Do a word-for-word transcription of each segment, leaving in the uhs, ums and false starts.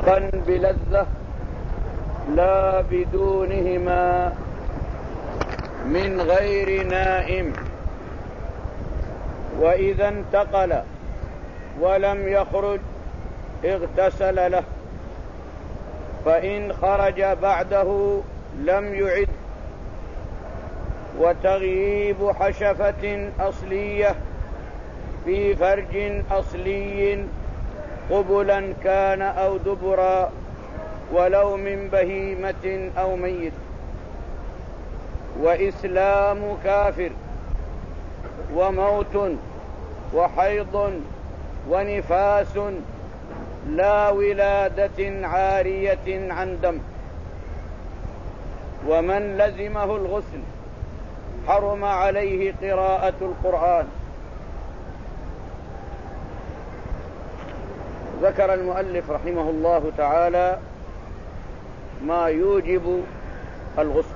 دفقا بلذة لا بدونهما من غير نائم. وإذا انتقل ولم يخرج اغتسل له، فإن خرج بعده لم يعد. وتغييب حشفة أصلية في فرج أصلي قبلا كان أو دبرا ولو من بهيمة أو ميت. وإسلام كافر وموت وحيض ونفاس لا ولادة عارية عن دم. ومن لزمه الغسل حرم عليه قراءة القرآن. ذكر المؤلف رحمه الله تعالى ما يوجب الغسل،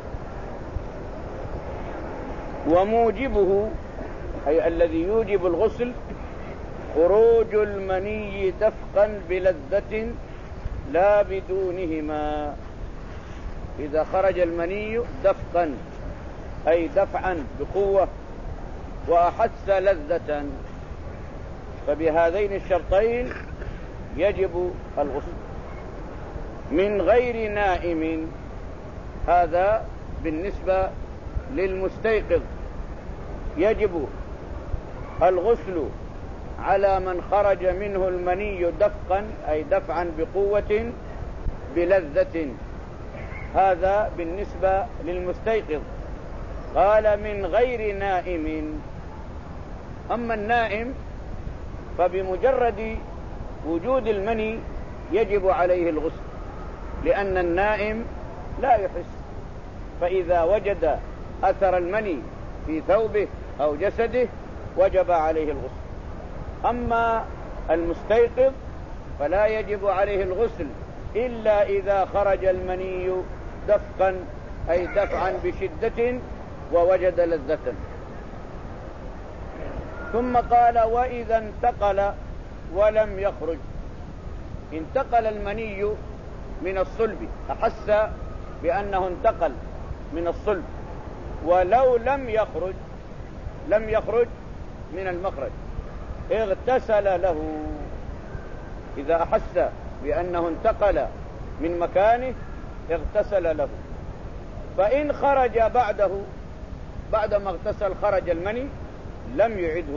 وموجبه أي الذي يوجب الغسل خروج المني دفقا بلذة لا بدونهما. إذا خرج المني دفقا أي دفعا بقوة وأحس لذة، فبهذين الشرطين يجب الغسل. من غير نائم، هذا بالنسبة للمستيقظ، يجب الغسل على من خرج منه المني دفقا أي دفعا بقوة بلذة، هذا بالنسبة للمستيقظ. قال من غير نائم. أما النائم فبمجرد وجود المني يجب عليه الغسل، لأن النائم لا يحس، فإذا وجد أثر المني في ثوبه أو جسده وجب عليه الغسل. أما المستيقظ فلا يجب عليه الغسل إلا إذا خرج المني دفقا أي دفعا بشدة ووجد لذة. ثم قال وإذا انتقل ولم يخرج. انتقل المني من الصلب، أحس بأنه انتقل من الصلب، ولو لم يخرج لم يخرج من المخرج اغتسل له. إذا أحس بأنه انتقل من مكانه اغتسل له. فإن خرج بعده بعدما اغتسل خرج المني لم يعده.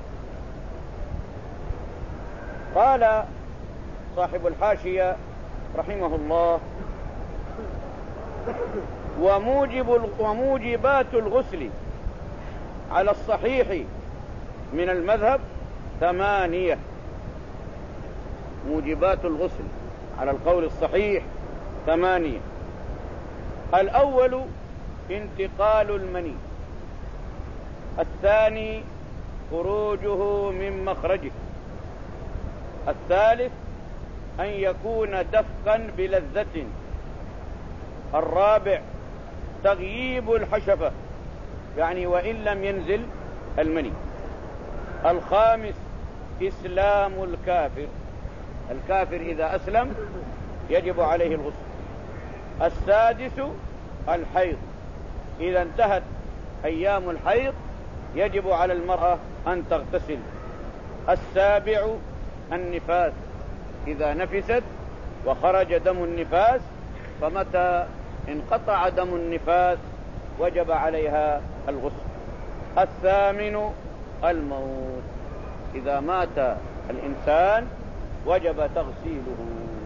قال صاحب الحاشية رحمه الله وموجب وموجبات الغسل على الصحيح من المذهب ثمانية. موجبات الغسل على القول الصحيح ثمانية. الأول انتقال المني، الثاني خروجه من مخرجه، الثالث أن يكون دفقا بلذة، الرابع تغييب الحشفة يعني وإن لم ينزل المني، الخامس إسلام الكافر، الكافر إذا أسلم يجب عليه الغسل، السادس الحيض، إذا انتهت أيام الحيض يجب على المرأة أن تغتسل، السابع النفاس، إذا نفست وخرج دم النفاس فمتى انقطع دم النفاس وجب عليها الغسل، الثامن الموت، إذا مات الإنسان وجب تغسيله.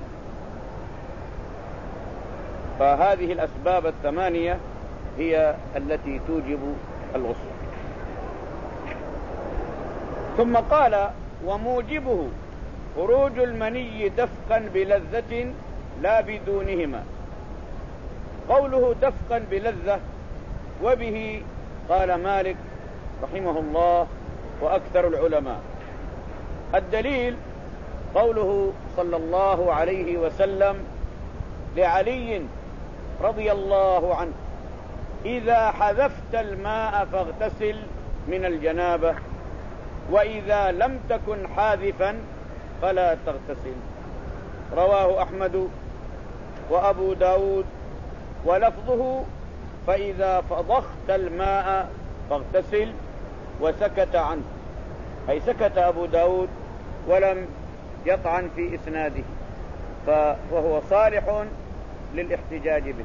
فهذه الأسباب الثمانية هي التي توجب الغسل. ثم قال وموجبه خروج المني دفقا بلذة لا بدونهما. قوله دفقا بلذة وبه قال مالك رحمه الله وأكثر العلماء. الدليل قوله صلى الله عليه وسلم لعلي رضي الله عنه إذا حذفت الماء فاغتسل من الجنابة وإذا لم تكن حاذفا فلا تغتسل. رواه أحمد وأبو داود ولفظه فإذا فضخت الماء فاغتسل وسكت عنه، أي سكت أبو داود ولم يطعن في إسناده، فهو صالح للاحتجاج به.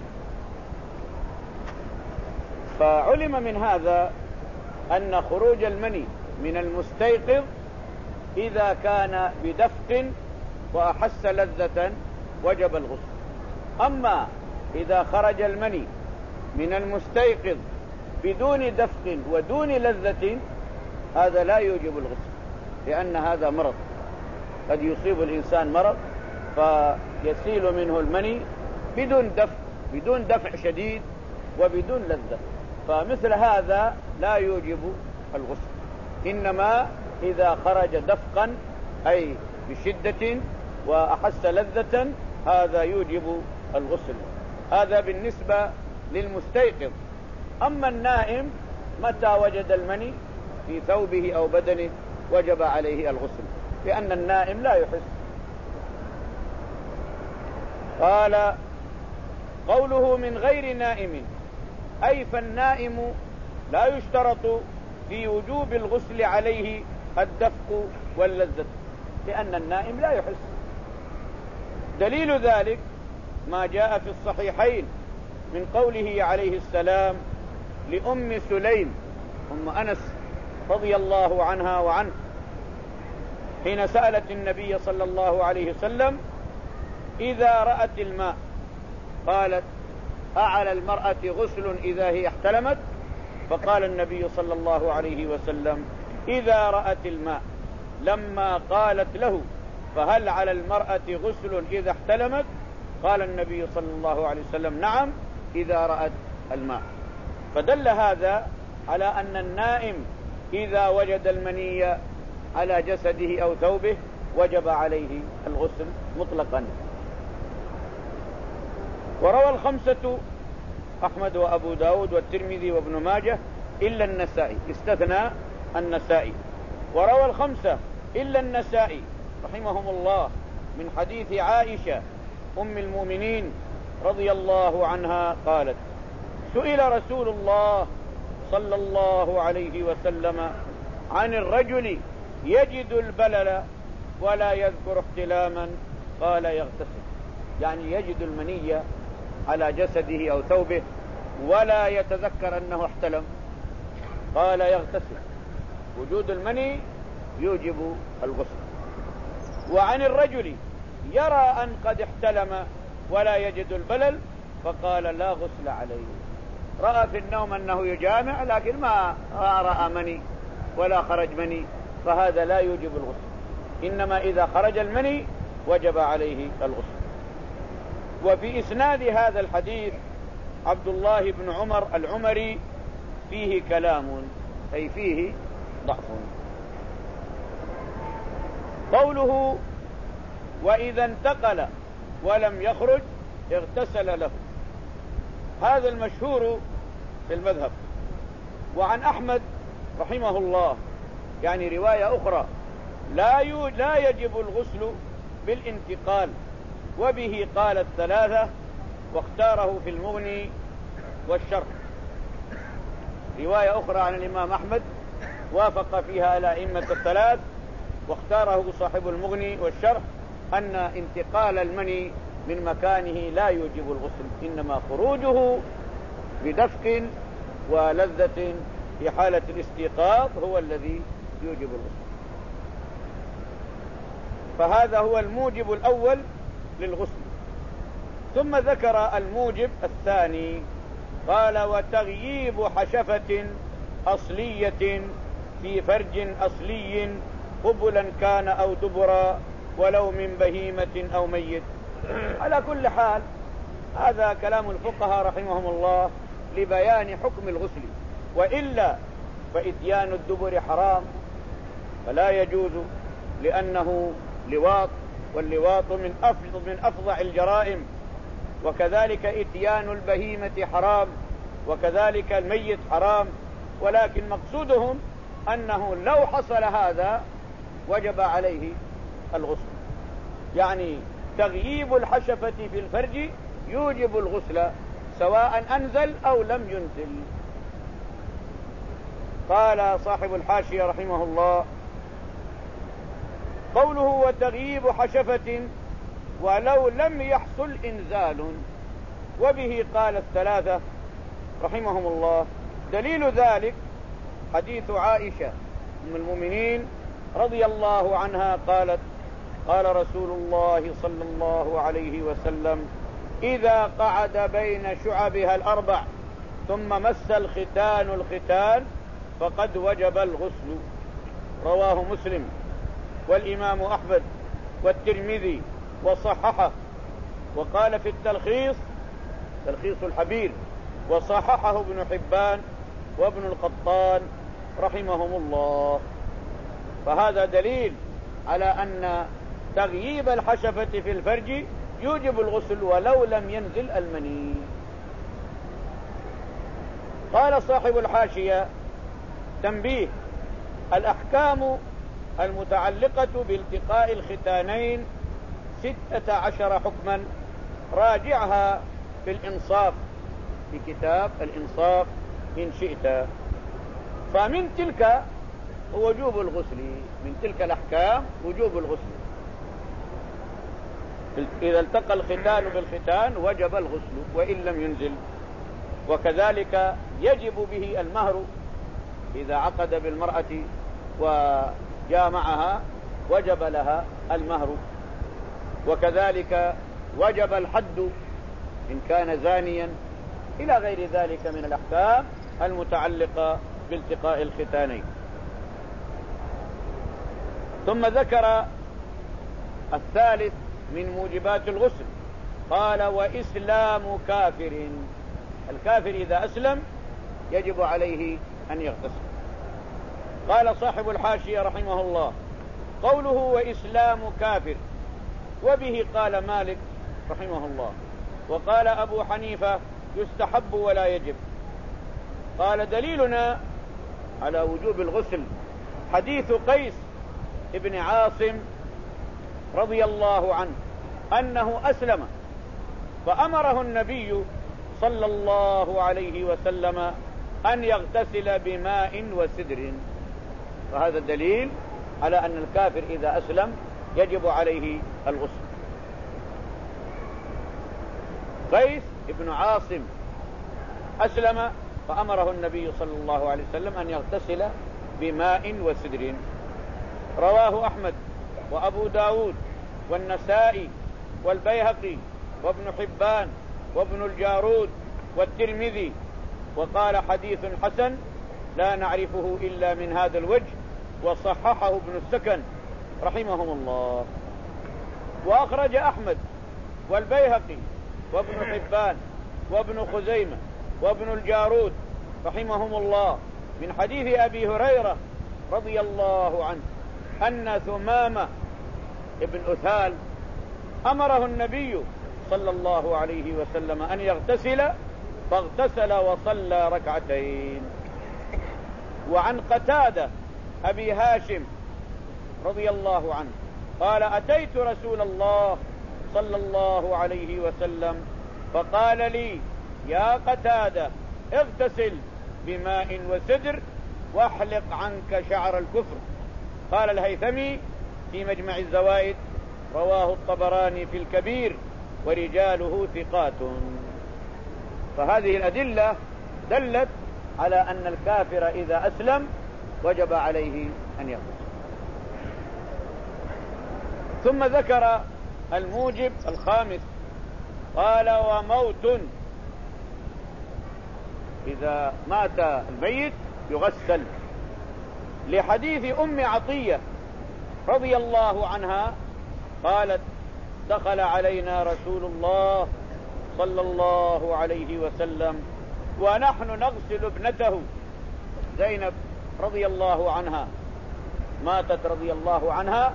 فعلم من هذا أن خروج المني من المستيقظ إذا كان بدفق وأحس لذة وجب الغسل. أما إذا خرج المني من المستيقظ بدون دفق ودون لذة هذا لا يوجب الغسل، لأن هذا مرض، قد يصيب الإنسان مرض فيسيل منه المني بدون دفع بدون دفع شديد وبدون لذة، فمثل هذا لا يوجب الغسل، إنما إذا خرج دفقا أي بشدة وأحس لذة هذا يوجب الغسل. هذا بالنسبة للمستيقظ. أما النائم متى وجد المني في ثوبه أو بدنه وجب عليه الغسل، لأن النائم لا يحس. قال قوله من غير نائم، أي فالنائم لا يشترط في وجوب الغسل عليه الدفق واللذة، لأن النائم لا يحس. دليل ذلك ما جاء في الصحيحين من قوله عليه السلام لأم سليم أم أنس رضي الله عنها وعنه حين سألت النبي صلى الله عليه وسلم إذا رأت الماء قالت أعلى المرأة غسل إذا هي احتلمت؟ فقال النبي صلى الله عليه وسلم إذا رأت الماء. لما قالت له فهل على المرأة غسل إذا احتلمت؟ قال النبي صلى الله عليه وسلم نعم إذا رأت الماء. فدل هذا على أن النائم إذا وجد المني على جسده أو ثوبه وجب عليه الغسل مطلقا. وروى الخمسة أحمد وأبو داود والترمذي وابن ماجه إلا النسائي، استثنى النسائي. وروى الخمسة إلا النسائي رحمهم الله من حديث عائشة أم المؤمنين رضي الله عنها قالت سئل رسول الله صلى الله عليه وسلم عن الرجل يجد البلل ولا يذكر احتلاما قال يغتسل، يعني يجد المني على جسده أو ثوبه ولا يتذكر أنه احتلم، قال يغتسل. وجود المني يوجب الغسل. وعن الرجل يرى أن قد احتلم ولا يجد البلل فقال لا غسل عليه، رأى في النوم أنه يجامع لكن ما رأى مني ولا خرج مني، فهذا لا يوجب الغسل، إنما إذا خرج المني وجب عليه الغسل. وفي إسناد هذا الحديث عبد الله بن عمر العمري فيه كلام، أي فيه ضعف. قوله وإذا انتقل ولم يخرج اغتسل له، هذا المشهور في المذهب. وعن أحمد رحمه الله يعني رواية أخرى لا لا يجب الغسل بالانتقال، وبه قال الثلاثة واختاره في المغني والشرح. رواية أخرى عن الإمام أحمد وافق فيها الأئمة الثلاث واختاره صاحب المغني والشرح أن انتقال المني من مكانه لا يوجب الغسل، إنما خروجه بدفق ولذة في حالة الاستيقاظ هو الذي يوجب الغسل. فهذا هو الموجب الأول للغسل. ثم ذكر الموجب الثاني قال وتغييب حشفة أصلية في فرج أصلي قبلا كان أو دبرا ولو من بهيمة أو ميت. على كل حال هذا كلام الفقهاء رحمهم الله لبيان حكم الغسل، وإلا فإتيان الدبر حرام فلا يجوز لأنه لواط، واللواط من أفضل من أفظع الجرائم، وكذلك إتيان البهيمة حرام، وكذلك الميت حرام. ولكن مقصودهم أنه لو حصل هذا وجب عليه الغسل، يعني تغييب الحشفة في الفرج يوجب الغسل سواء أنزل أو لم ينزل. قال صاحب الحاشية رحمه الله: قوله وتغييب حشفة ولو لم يحصل إنزال. وبه قال الثلاثة رحمهم الله. دليل ذلك حديث عائشة أم المؤمنين رضي الله عنها قالت: قال رسول الله صلى الله عليه وسلم: إذا قعد بين شعبها الأربع ثم مس الختان الختان فقد وجب الغسل. رواه مسلم والإمام أحمد والترمذي وصححه، وقال في التلخيص تلخيص الحبير وصححه ابن حبان وابن القطان رحمهم الله. فهذا دليل على أن تغييب الحشفة في الفرج يوجب الغسل ولو لم ينزل المني. قال صاحب الحاشية: تنبيه: الأحكام المتعلقة بالتقاء الختانين ستة عشر حكما، راجعها في الإنصاف في كتاب الإنصاف إن شئت. فمن تلك وجوب الغسل، من تلك الأحكام وجوب الغسل. إذا التقى الختان بالختان وجب الغسل وإن لم ينزل. وكذلك يجب به المهر، إذا عقد بالمرأة وجامعها وجب لها المهر. وكذلك وجب الحد إن كان زانيا، إلى غير ذلك من الأحكام المتعلقة بالتقاء الختانين. ثم ذكر الثالث من موجبات الغسل، قال: وإسلام كافر. الكافر إذا أسلم يجب عليه أن يغتسل. قال صاحب الحاشية رحمه الله: قوله وإسلام كافر، وبه قال مالك رحمه الله، وقال أبو حنيفة يستحب ولا يجب. قال: دليلنا على وجوب الغسل حديث قيس ابن عاصم رضي الله عنه أنه أسلم فأمره النبي صلى الله عليه وسلم أن يغتسل بماء وسدر. فهذا الدليل على أن الكافر إذا أسلم يجب عليه الغسل. قيس ابن عاصم أسلم فأمره النبي صلى الله عليه وسلم أن يغتسل بماء وسدر. رواه أحمد وأبو داود والنسائي والبيهقي وابن حبان وابن الجارود والترمذي، وقال: حديث حسن لا نعرفه إلا من هذا الوجه، وصححه ابن السكن رحمهم الله. وأخرج أحمد والبيهقي وابن حبان وابن خزيمة وابن الجارود رحمهم الله من حديث أبي هريرة رضي الله عنه أن ثمامة ابن أثال أمره النبي صلى الله عليه وسلم أن يغتسل، فاغتسل وصلى ركعتين. وعن قتادة أبي هاشم رضي الله عنه قال: أتيت رسول الله صلى الله عليه وسلم فقال لي: يا قتادة اغتسل بماء وسدر واحلق عنك شعر الكفر. قال الهيثمي في مجمع الزوائد: رواه الطبراني في الكبير ورجاله ثقات. فهذه الأدلة دلت على أن الكافر إذا أسلم وجب عليه أن يغتسل. ثم ذكر الموجب الخامس، قال: وموت. إذا مات الميت يغسل، لحديث أم عطية رضي الله عنها قالت: دخل علينا رسول الله صلى الله عليه وسلم ونحن نغسل ابنته زينب رضي الله عنها، ماتت رضي الله عنها،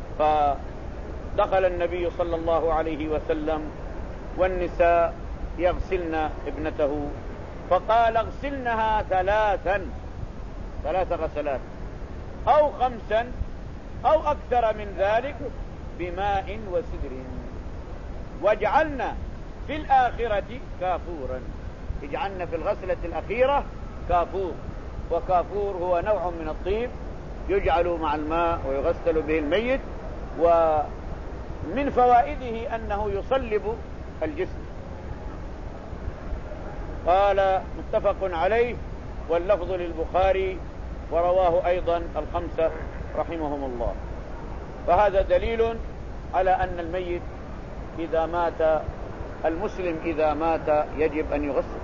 فدخل النبي صلى الله عليه وسلم والنساء يغسلن ابنته، فقال: اغسلنها ثلاثا ثلاث غسلات أو خمسا أو أكثر من ذلك بماء وسدر. واجعلنا في الآخرة كافورا، اجعلنا في الغسلة الأخيرة كافور. وكافور هو نوع من الطيب يجعل مع الماء ويغسل به الميت، ومن فوائده أنه يصلب الجسم. قال متفق عليه، واللفظ للبخاري، ورواه أيضا الخمسة رحمهم الله. فهذا دليل على أن الميت إذا مات، المسلم إذا مات يجب أن يغسل،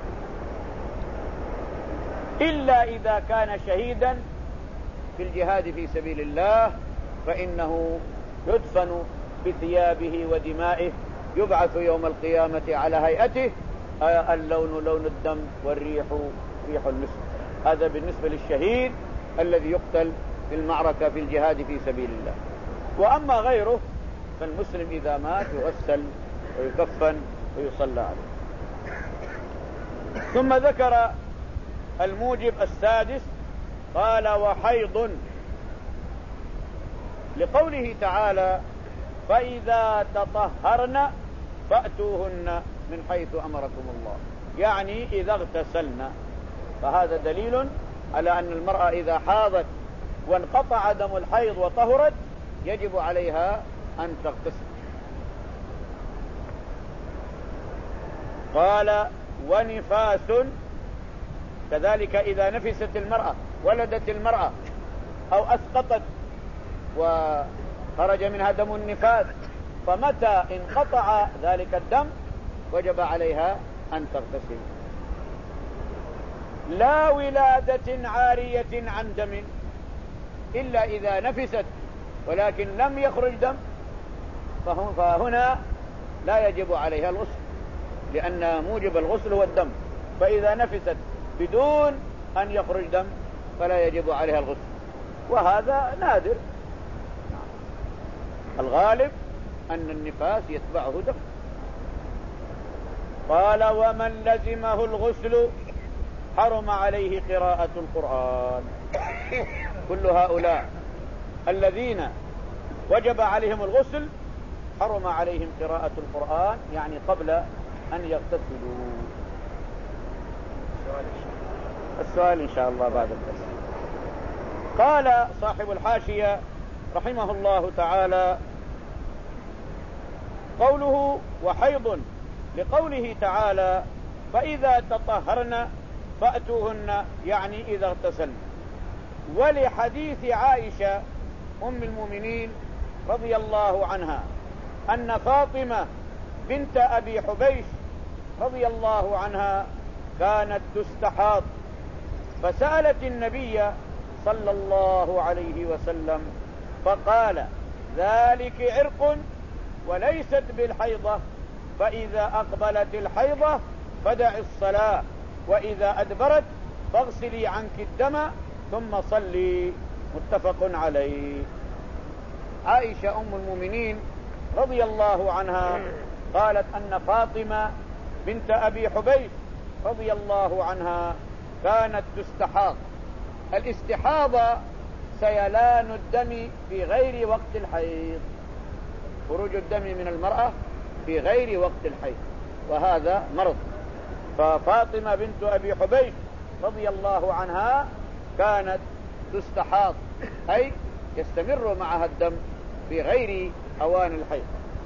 إلا إذا كان شهيدا في الجهاد في سبيل الله، فإنه يدفن بثيابه ودمائه، يبعث يوم القيامة على هيئته، اللون لون الدم والريح ريح المسك. هذا بالنسبة للشهيد الذي يقتل في المعركة في الجهاد في سبيل الله. وأما غيره فالمسلم إذا مات يغسل ويكفن ويصلى عليه. ثم ذكر الموجب السادس، قال وحيض، لقوله تعالى فإذا تطهرن فأتوهن من حيث أمركم الله، يعني إذا اغتسلن. فهذا دليل على أن المرأة إذا حاضت وانقطع دم الحيض وطهرت يجب عليها أن تغتسل. قال ونفاس، كذلك إذا نفست المرأة، ولدت المرأة أو أسقطت وخرج منها دم النفاس، فمتى انقطع ذلك الدم وجب عليها أن تغتسل. لا ولادة عارية عن دم، إلا إذا نفست ولكن لم يخرج دم فهنا لا يجب عليها الغسل، لأن موجب الغسل هو الدم. فإذا نفست بدون أن يخرج دم فلا يجب عليها الغسل، وهذا نادر. الغالب أن النفاس يتبعه دم. قال ومن لزمه الغسل حرم عليه قراءة القرآن. كل هؤلاء الذين وجب عليهم الغسل حرم عليهم قراءة القرآن، يعني قبل أن يغتسلوا. السؤال إن شاء الله بعد الدرس. قال صاحب الحاشية رحمه الله تعالى قوله وحيض، لقوله تعالى فإذا تطهرن فأتوهن، يعني إذا اغتسلن. ولحديث عائشة أم المؤمنين رضي الله عنها أن فاطمة بنت أبي حبيش رضي الله عنها كانت تستحاض، فسألت النبي صلى الله عليه وسلم فقال ذلك عرق وليست بالحيضة، فإذا أقبلت الحيضة فدع الصلاة، وإذا أدبرت فاغسلي عنك الدم ثم صلي. متفق عليه. عائشة أم المؤمنين رضي الله عنها قالت أن فاطمة بنت أبي حبيش رضي الله عنها كانت تستحاض. الاستحاضة سيلان الدم في غير وقت الحيض، خروج الدم من المرأة في غير وقت الحيض، وهذا مرض. ففاطمة بنت أبي حبيش رضي الله عنها كانت تستحاض، أي يستمر معها الدم في غير أوان الحيض.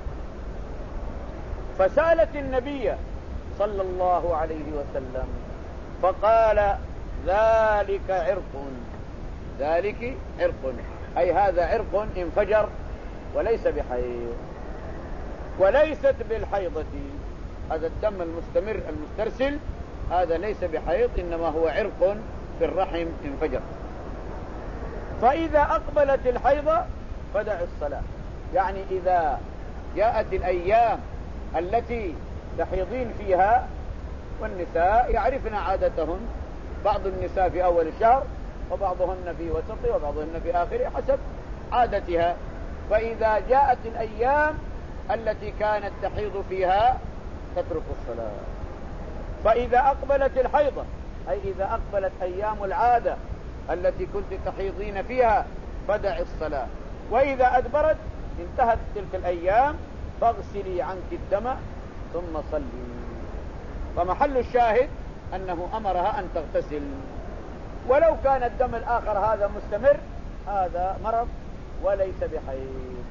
فسألت النبي صلى الله عليه وسلم فقال ذلك عرق، ذلك عرق، أي هذا عرق انفجر وليس بحيض، وليست بالحيضة. هذا الدم المستمر المسترسل هذا ليس بحيض، إنما هو عرق في الرحم انفجر. فإذا أقبلت الحيضة فدع الصلاة، يعني إذا جاءت الأيام التي تحيضين فيها، والنساء يعرفن عادتهن، بعض النساء في أول الشهر وبعضهن في وسطه وبعضهن في آخره حسب عادتها. فإذا جاءت الأيام التي كانت تحيض فيها تترك الصلاة. فإذا أقبلت الحيضة، أي إذا أقبلت أيام العادة التي كنت تحيضين فيها فدع الصلاة، وإذا أدبرت انتهت تلك الأيام فاغسلي عنك الدم ثم صلي. فمحل الشاهد أنه أمرها أن تغتسل، ولو كان الدم الآخر هذا مستمر هذا مرض وليس بحيض.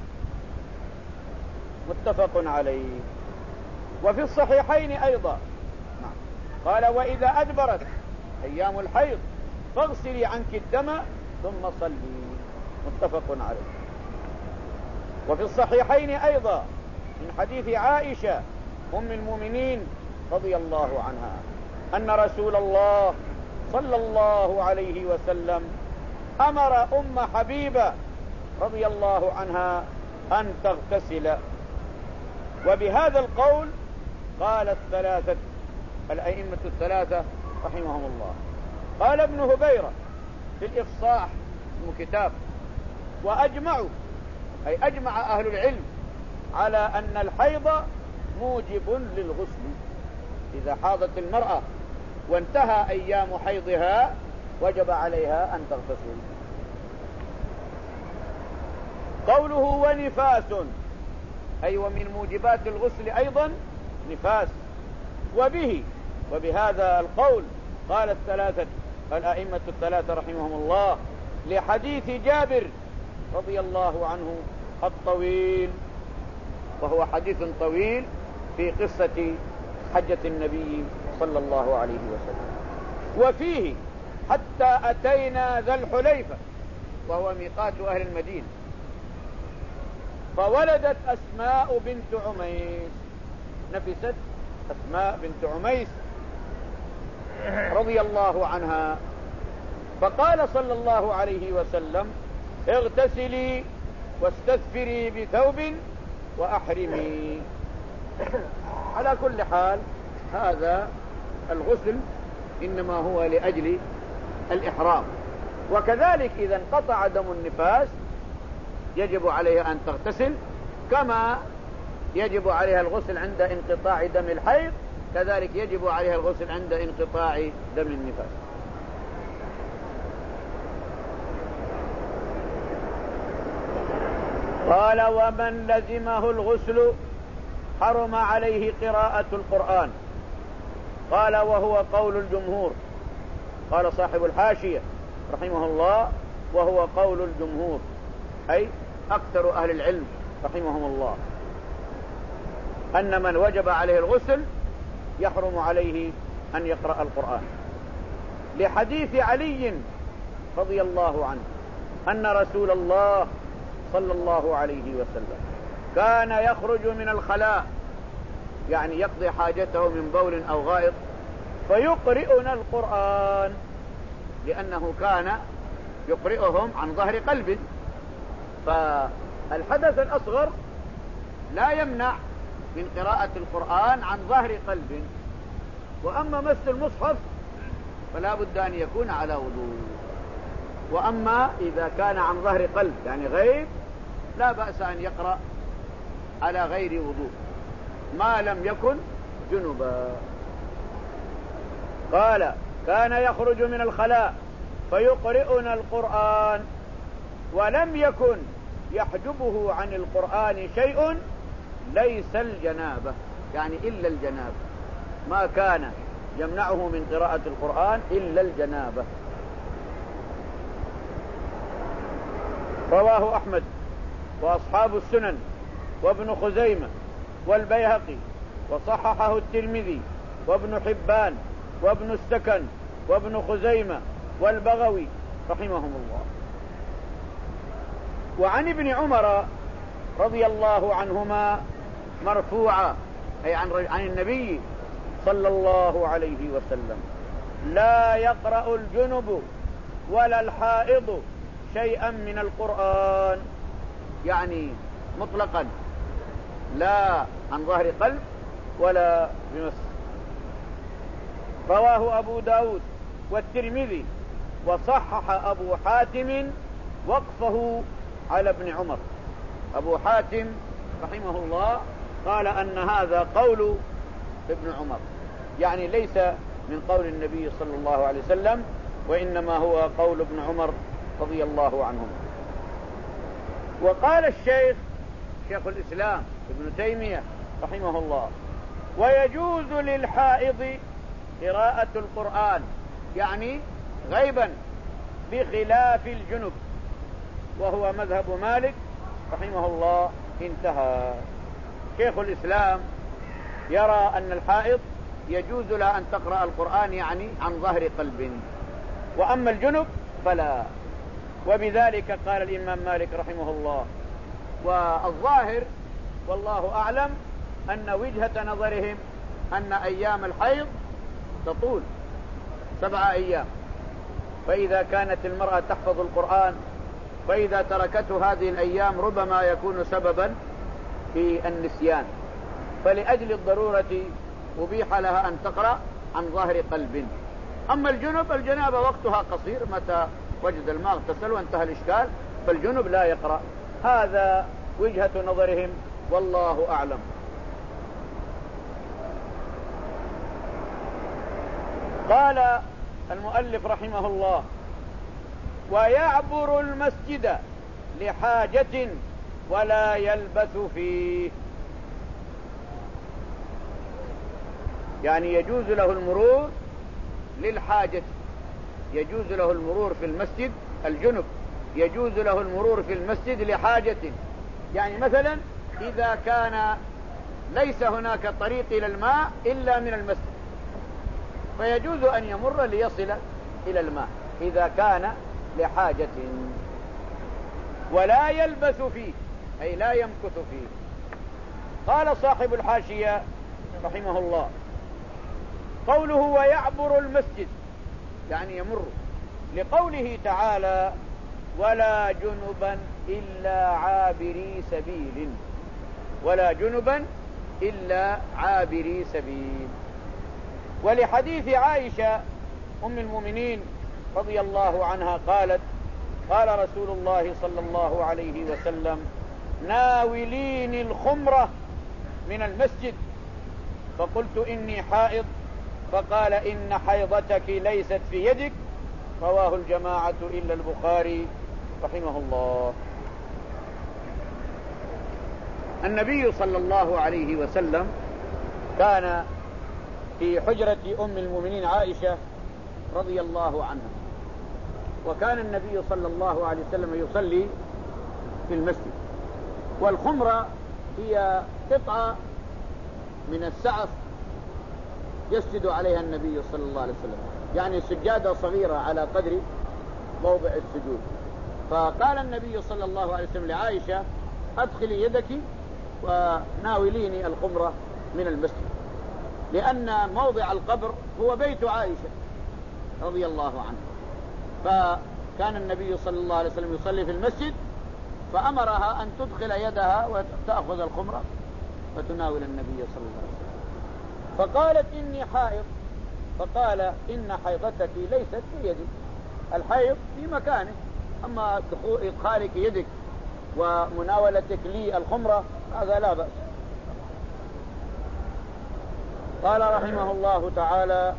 متفق عليه. وفي الصحيحين أيضا قال وإذا أدبرت أيام الحيض فاغسلي عنك الدم ثم صلي. متفق عليه. وفي الصحيحين أيضا من حديث عائشة أم المؤمنين رضي الله عنها أن رسول الله صلى الله عليه وسلم أمر أم حبيبة رضي الله عنها أن تغتسل. وبهذا القول قال الثلاثة الأئمة الثلاثة رحمهم الله. قال ابن هبيرة في الإفصاح اسمه كتاب، وأجمعوا أي أجمع أهل العلم على أن الحيض موجب للغسل. إذا حاضت المرأة وانتهى أيام حيضها وجب عليها أن تغتسل. قوله ونفاس أي ومن موجبات الغسل أيضا نفاس. وبه وبهذا القول قال الثلاثة الأئمة الثلاثة رحمهم الله لحديث جابر رضي الله عنه الطويل، وهو حديث طويل في قصة حجة النبي صلى الله عليه وسلم. وفيه حتى أتينا ذا الحليفة وهو ميقات أهل المدينة، فولدت أسماء بنت عميس، نفست أسماء بنت عميس رضي الله عنها، فقال صلى الله عليه وسلم اغتسلي واستثفري بثوب وأحرمي. على كل حال هذا الغسل إنما هو لأجل الإحرام. وكذلك إذا انقطع دم النفاس يجب عليها أن تغتسل، كما يجب عليها الغسل عند انقطاع دم الحيض، كذلك يجب عليها الغسل عند انقطاع دم النفاس. قال ومن لزمه الغسل حرم عليه قراءة القرآن. قال وهو قول الجمهور. قال صاحب الحاشية رحمه الله وهو قول الجمهور أي أكثر أهل العلم رحمهم الله أن من وجب عليه الغسل يحرم عليه أن يقرأ القرآن، لحديث علي رضي الله عنه أن رسول الله صلى الله عليه وسلم كان يخرج من الخلاء، يعني يقضي حاجته من بول أو غائط، فيقرئنا القرآن، لأنه كان يقرئهم عن ظهر قلب. فالحدث الأصغر لا يمنع من قراءة القرآن عن ظهر قلب، وأما مس المصحف فلا بد أن يكون على وضوء. وأما إذا كان عن ظهر قلب يعني غيب لا بأس أن يقرأ على غير وضوء ما لم يكن جنبا. قال كان يخرج من الخلاء فيقرئنا القرآن ولم يكن يحجبه عن القرآن شيء ليس الجنابة، يعني إلا الجنابة، ما كان يمنعه من قراءة القرآن إلا الجنابة. رواه أحمد وأصحاب السنن وابن خزيمة والبيهقي، وصححه الترمذي وابن حبان وابن السكن وابن خزيمة والبغوي رحمهم الله. وعن ابن عمر رضي الله عنهما مرفوعا أي عن عن النبي صلى الله عليه وسلم لا يقرأ الجنب ولا الحائض شيئا من القرآن، يعني مطلقا لا عن ظهر قلب ولا بمس. رواه أبو داود والترمذي، وصحح أبو حاتم وقفه على ابن عمر. أبو حاتم رحمه الله قال أن هذا قول ابن عمر، يعني ليس من قول النبي صلى الله عليه وسلم، وإنما هو قول ابن عمر رضي الله عنهم. وقال الشيخ شيخ الإسلام ابن تيمية رحمه الله. ويجوز للحائض قراءة القرآن يعني غيبا بخلاف الجنب، وهو مذهب مالك رحمه الله. انتهى. شيخ الإسلام يرى أن الحائض يجوز لها أن تقرأ القرآن يعني عن ظهر قلب، وأما الجنب فلا. وبذلك قال الإمام مالك رحمه الله. والظاهر والله أعلم أن وجهة نظرهم أن أيام الحيض تطول سبعة أيام، فإذا كانت المرأة تحفظ القرآن فإذا تركته هذه الأيام ربما يكون سببا في النسيان، فلأجل الضرورة أبيح لها أن تقرأ عن ظهر قلب. أما الجنب الجنابة وقتها قصير، متى وجد الماء اغتسل وانتهى الإشكال، فالجنب لا يقرأ. هذا وجهة نظرهم والله أعلم. قال المؤلف رحمه الله: ويعبر المسجد لحاجة ولا يلبث فيه، يعني يجوز له المرور للحاجة، يجوز له المرور في المسجد. الجنب يجوز له المرور في المسجد لحاجة، يعني مثلا إذا كان ليس هناك طريق إلى الماء إلا من المسجد فيجوز أن يمر ليصل إلى الماء إذا كان لحاجة، ولا يلبث فيه أي لا يمكث فيه. قال صاحب الحاشية رحمه الله: قوله ويعبر المسجد يعني يمر، لقوله تعالى: ولا جنبا إلا عابري سبيل، ولا جنبا إلا عابري سبيل. ولحديث عائشة أم المؤمنين رضي الله عنها قالت: قال رسول الله صلى الله عليه وسلم: ناوليني الخمرة من المسجد، فقلت إني حائض، فقال: إن حيضتك ليست في يدك. رواه الجماعة إلا البخاري رحمه الله. النبي صلى الله عليه وسلم كان في حجرة أم المؤمنين عائشة رضي الله عنها، وكان النبي صلى الله عليه وسلم يصلي في المسجد، والخمرة هي قطعة من السعف يسجد عليها النبي صلى الله عليه وسلم، يعني سجادة صغيرة على قدر موضع السجود. فقال النبي صلى الله عليه وسلم لعائشة: أدخلي يدك وناوليني الخمرة من المسجد، لأن موضع القبر هو بيت عائشة رضي الله عنها. فكان النبي صلى الله عليه وسلم يصلي في المسجد، فأمرها أن تدخل يدها وتأخذ الخمرة فتناول النبي صلى الله عليه وسلم. فقالت: إني حائض، فقال: إن حيضتك ليست في يدك، الحيض في مكانه، أما إدخالك يدك ومناولتك لي الخمرة هذا لا بأس. قال رحمه الله تعالى: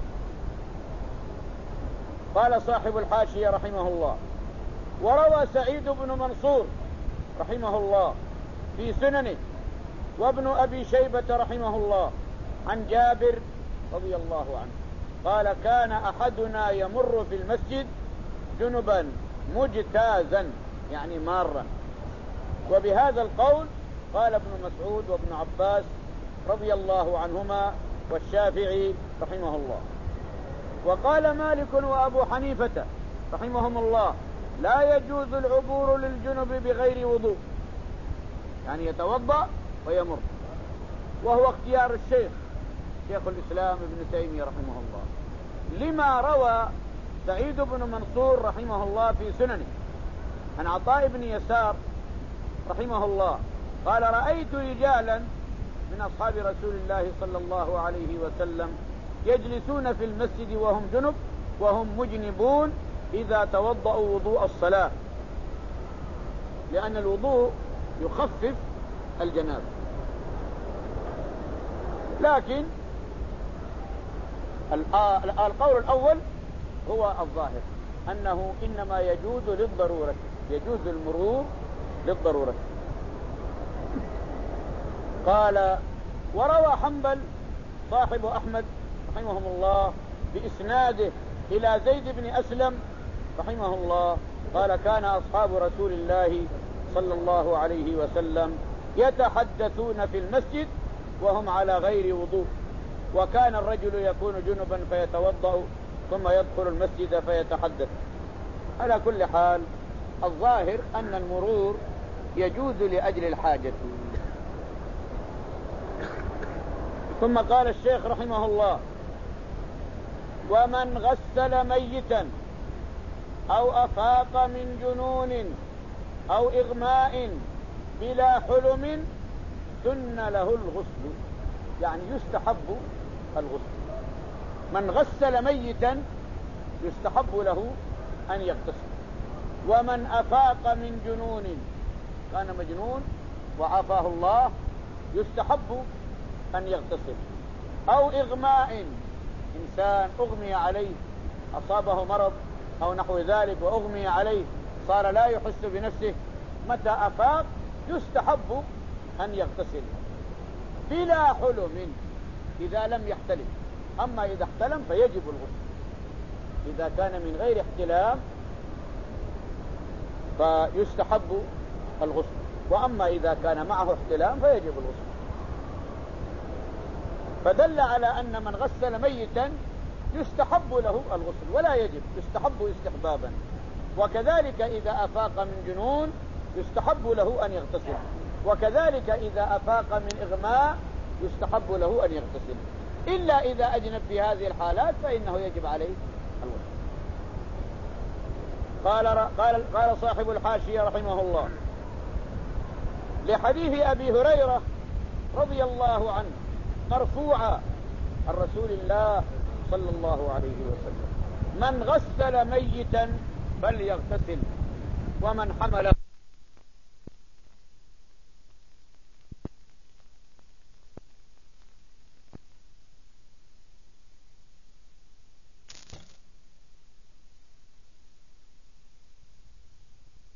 قال صاحب الحاشية رحمه الله: وروى سعيد بن منصور رحمه الله في سننه، وابن أبي شيبة رحمه الله، عن جابر رضي الله عنه قال: كان أحدنا يمر في المسجد جنبا مجتازا يعني مارا. وبهذا القول قال ابن مسعود وابن عباس رضي الله عنهما والشافعي رحمه الله. وقال مالك وأبو حنيفة رحمهم الله: لا يجوز العبور للجنب بغير وضوء، يعني يتوضأ ويمر، وهو اختيار الشيخ شيخ الإسلام ابن تيمية رحمه الله، لما روى سعيد بن منصور رحمه الله في سننه عن عطاء بن يسار رحمه الله قال: رأيت رجالا من أصحاب رسول الله صلى الله عليه وسلم يجلسون في المسجد وهم جنب وهم مجنبون إذا توضأوا وضوء الصلاة، لأن الوضوء يخفف الجنابة. لكن القول الأول هو الظاهر أنه إنما يجوز للضرورة، يجوز المرور للضرورة. قال: وروى حنبل صاحب أحمد رحمهم الله بإسناده إلى زيد بن أسلم رحمه الله قال: كان أصحاب رسول الله صلى الله عليه وسلم يتحدثون في المسجد وهم على غير وضوء، وكان الرجل يكون جنبا فيتوضأ ثم يدخل المسجد فيتحدث. على كل حال الظاهر أن المرور يجوز لأجل الحاجة. ثم قال الشيخ رحمه الله: ومن غسل ميتا أو أفاق من جنون أو إغماء بلا حلم سن له الغسل، يعني يستحب الغسل. من غسل ميتا يستحب له أن يغتسل. ومن أفاق من جنون، كان مجنون وعافاه الله، يستحب أن يغتسل. أو إغماء، إنسان أغمي عليه، أصابه مرض أو نحو ذلك وأغمي عليه صار لا يحس بنفسه، متى أفاق يستحب أن يغتسل بلا حلم إذا لم يحتلم. أما إذا احتلم فيجب الغسل. إذا كان من غير احتلام فيستحب الغسل، وأما إذا كان معه احتلام فيجب الغسل. فدل على أن من غسل ميتا يستحب له الغسل ولا يجب، يستحب استحبابا. وكذلك إذا أفاق من جنون يستحب له أن يغتسل، وكذلك إذا أفاق من إغماء يستحب له أن يغتسل، إلا إذا أجنب في هذه الحالات فإنه يجب عليه الغسل. قال, قال, قال صاحب الحاشية رحمه الله: لحديث أبي هريرة رضي الله عنه مرفوعا عن رسول الله صلى الله عليه وسلم: من غسل ميتا فليغتسل ومن حمل